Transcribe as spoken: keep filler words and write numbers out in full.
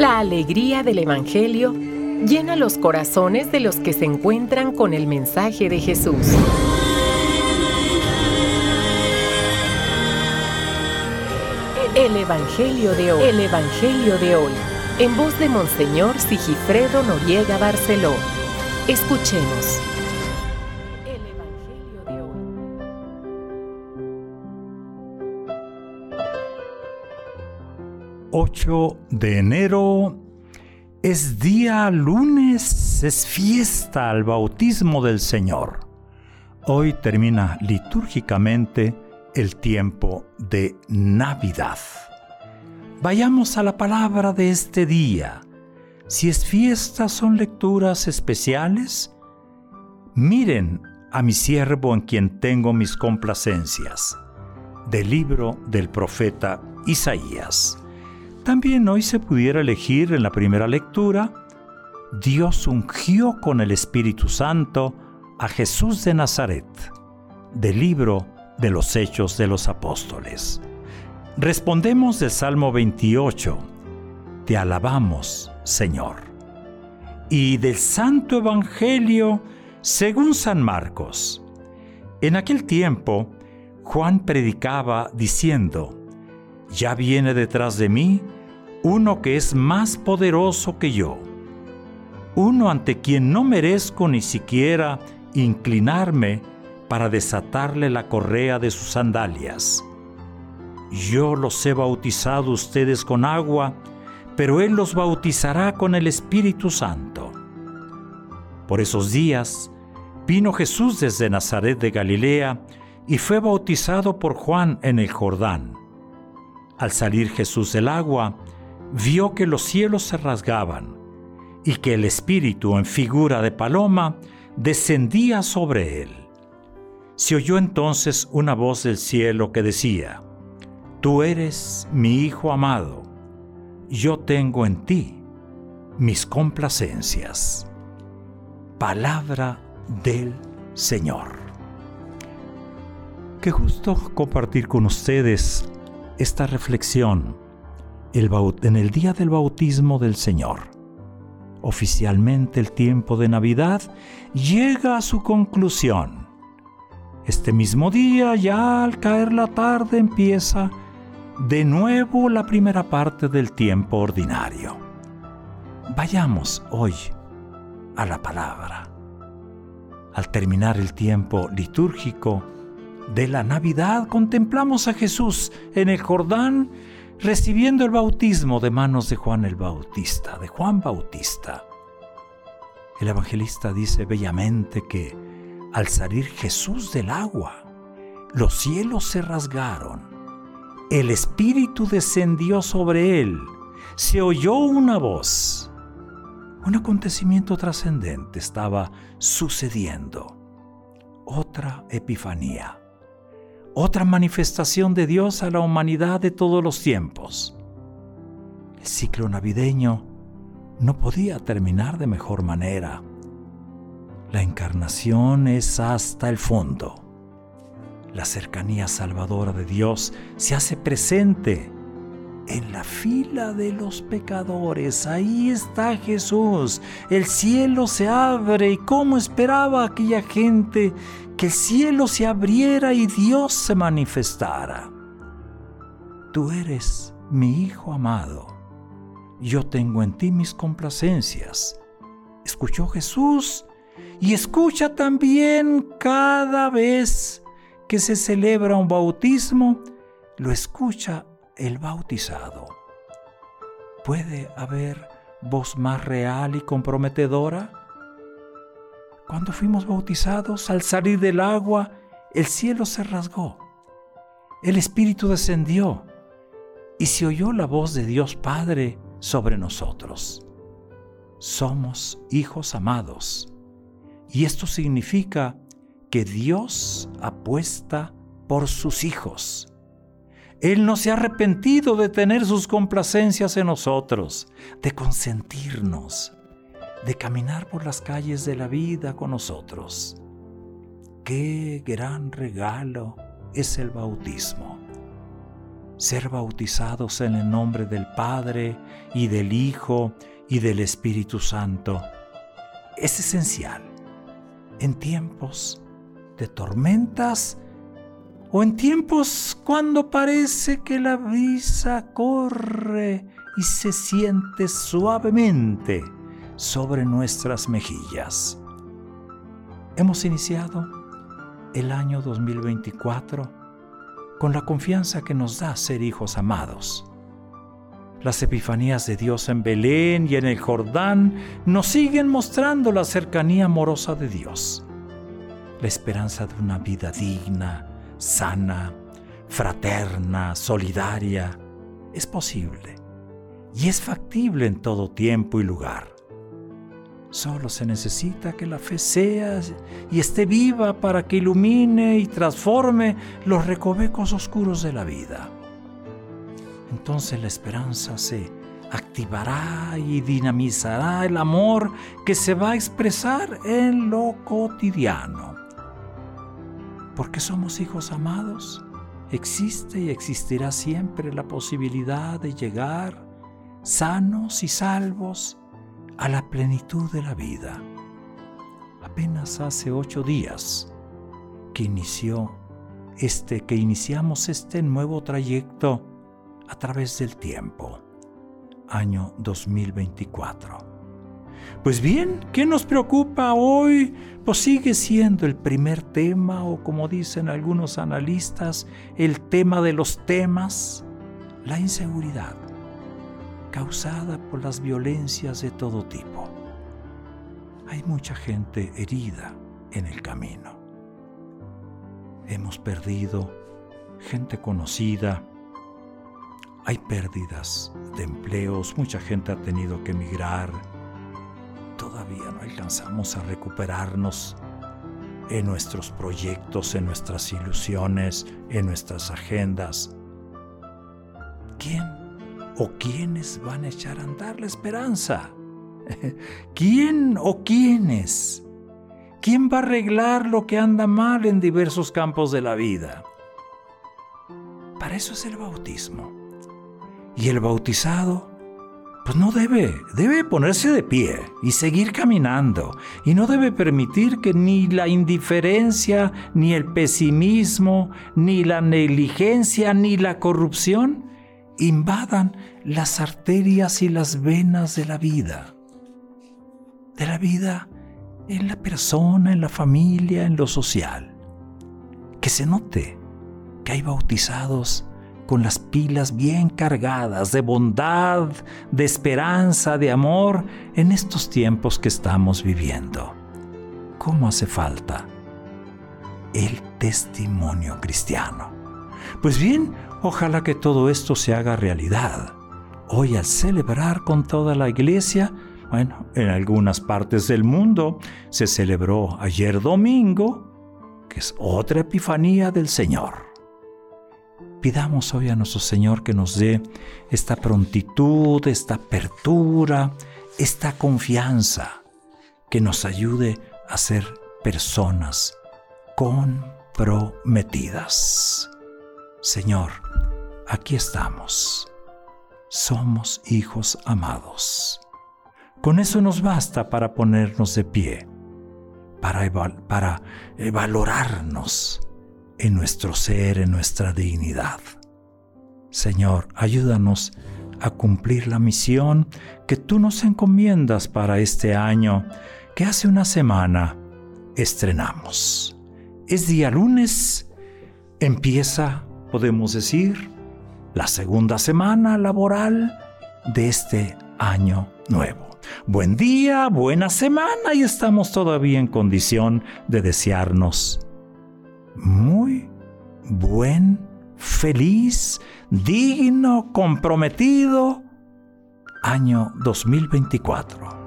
La alegría del Evangelio llena los corazones de los que se encuentran con el mensaje de Jesús. El Evangelio de hoy. El Evangelio de hoy. En voz de Monseñor Sigifredo Noriega Barceló. Escuchemos. El Evangelio de hoy. ocho de enero es día lunes, es fiesta al bautismo del Señor. Hoy termina litúrgicamente el tiempo de Navidad. Vayamos a la palabra de este día. Si es fiesta, son lecturas especiales. Miren a mi siervo en quien tengo mis complacencias. Del libro del profeta Isaías. También hoy se pudiera elegir en la primera lectura, Dios ungió con el Espíritu Santo a Jesús de Nazaret, del libro de los Hechos de los Apóstoles. Respondemos del Salmo veintiocho, Te alabamos, Señor. Y del Santo Evangelio según San Marcos. En aquel tiempo, Juan predicaba diciendo, Ya viene detrás de mí uno que es más poderoso que yo, uno ante quien no merezco ni siquiera inclinarme para desatarle la correa de sus sandalias. Yo los he bautizado ustedes con agua, pero Él los bautizará con el Espíritu Santo. Por esos días vino Jesús desde Nazaret de Galilea y fue bautizado por Juan en el Jordán. Al salir Jesús del agua, vio que los cielos se rasgaban y que el Espíritu en figura de paloma descendía sobre él. Se oyó entonces una voz del cielo que decía, Tú eres mi Hijo amado, yo tengo en ti mis complacencias. Palabra del Señor. Qué gusto compartir con ustedes esta reflexión el baut- en el día del bautismo del Señor. Oficialmente el tiempo de Navidad llega a su conclusión. Este mismo día, ya al caer la tarde, empieza de nuevo la primera parte del tiempo ordinario. Vayamos hoy a la palabra. Al terminar el tiempo litúrgico de la Navidad, contemplamos a Jesús en el Jordán recibiendo el bautismo de manos de Juan el Bautista, de Juan Bautista. El evangelista dice bellamente que al salir Jesús del agua, los cielos se rasgaron, el Espíritu descendió sobre él, se oyó una voz. Un acontecimiento trascendente estaba sucediendo. Otra epifanía. Otra manifestación de Dios a la humanidad de todos los tiempos. El ciclo navideño no podía terminar de mejor manera. La encarnación es hasta el fondo. La cercanía salvadora de Dios se hace presente en la fila de los pecadores. Ahí está Jesús. El cielo se abre. ¿Y cómo esperaba aquella gente que el cielo se abriera y Dios se manifestara? Tú eres mi Hijo amado. Yo tengo en ti mis complacencias. Escuchó Jesús y escucha también cada vez que se celebra un bautismo, lo escucha el bautizado. ¿Puede haber voz más real y comprometedora? Cuando fuimos bautizados, al salir del agua, el cielo se rasgó. El Espíritu descendió y se oyó la voz de Dios Padre sobre nosotros. Somos hijos amados. Y esto significa que Dios apuesta por sus hijos. Él no se ha arrepentido de tener sus complacencias en nosotros, de consentirnos, de caminar por las calles de la vida con nosotros. ¡Qué gran regalo es el bautismo! ser bautizados en el nombre del Padre y del Hijo y del Espíritu Santo es esencial en tiempos de tormentas o en tiempos cuando parece que la brisa corre y se siente suavemente sobre nuestras mejillas. Hemos iniciado el año dos mil veinticuatro con la confianza que nos da ser hijos amados. Las epifanías de Dios en Belén y en el Jordán nos siguen mostrando la cercanía amorosa de Dios, la esperanza de una vida digna, sana, fraterna, solidaria. Es posible y es factible en todo tiempo y lugar. Solo se necesita que la fe sea y esté viva para que ilumine y transforme los recovecos oscuros de la vida. Entonces la esperanza se activará y dinamizará el amor que se va a expresar en lo cotidiano. Porque somos hijos amados, existe y existirá siempre la posibilidad de llegar sanos y salvos a la plenitud de la vida. Apenas hace ocho días que inició este, que iniciamos este nuevo trayecto a través del tiempo, año dos mil veinticuatro. Pues bien, ¿qué nos preocupa hoy? Pues sigue siendo el primer tema, o como dicen algunos analistas, el tema de los temas, la inseguridad, causada por las violencias de todo tipo. Hay mucha gente herida en el camino. Hemos perdido gente conocida. Hay pérdidas de empleos, mucha gente ha tenido que emigrar. Todavía no alcanzamos a recuperarnos en nuestros proyectos, en nuestras ilusiones, en nuestras agendas. ¿Quién o quiénes van a echar a andar la esperanza? ¿Quién o quiénes? ¿Quién va a arreglar lo que anda mal en diversos campos de la vida? Para eso es el bautismo. Y el bautizado, pues no debe, debe ponerse de pie y seguir caminando. Y no debe permitir que ni la indiferencia, ni el pesimismo, ni la negligencia, ni la corrupción invadan las arterias y las venas de la vida. De la vida en la persona, en la familia, en lo social. Que se note que hay bautizados con las pilas bien cargadas de bondad, de esperanza, de amor en estos tiempos que estamos viviendo. ¿Cómo hace falta el testimonio cristiano? Pues bien, ojalá que todo esto se haga realidad. Hoy, al celebrar con toda la iglesia, bueno, en algunas partes del mundo se celebró ayer domingo, que es otra epifanía del Señor. Pidamos hoy a nuestro Señor que nos dé esta prontitud, esta apertura, esta confianza, que nos ayude a ser personas comprometidas. Señor, aquí estamos. Somos hijos amados. Con eso nos basta para ponernos de pie, para, eval- para eh, valorarnos en nuestro ser, en nuestra dignidad. Señor, ayúdanos a cumplir la misión que tú nos encomiendas para este año, que hace una semana estrenamos. Es día lunes, empieza, podemos decir, la segunda semana laboral de este año nuevo. Buen día, buena semana, y estamos todavía en condición de desearnos muy buen, feliz, digno, comprometido año dos mil veinticuatro.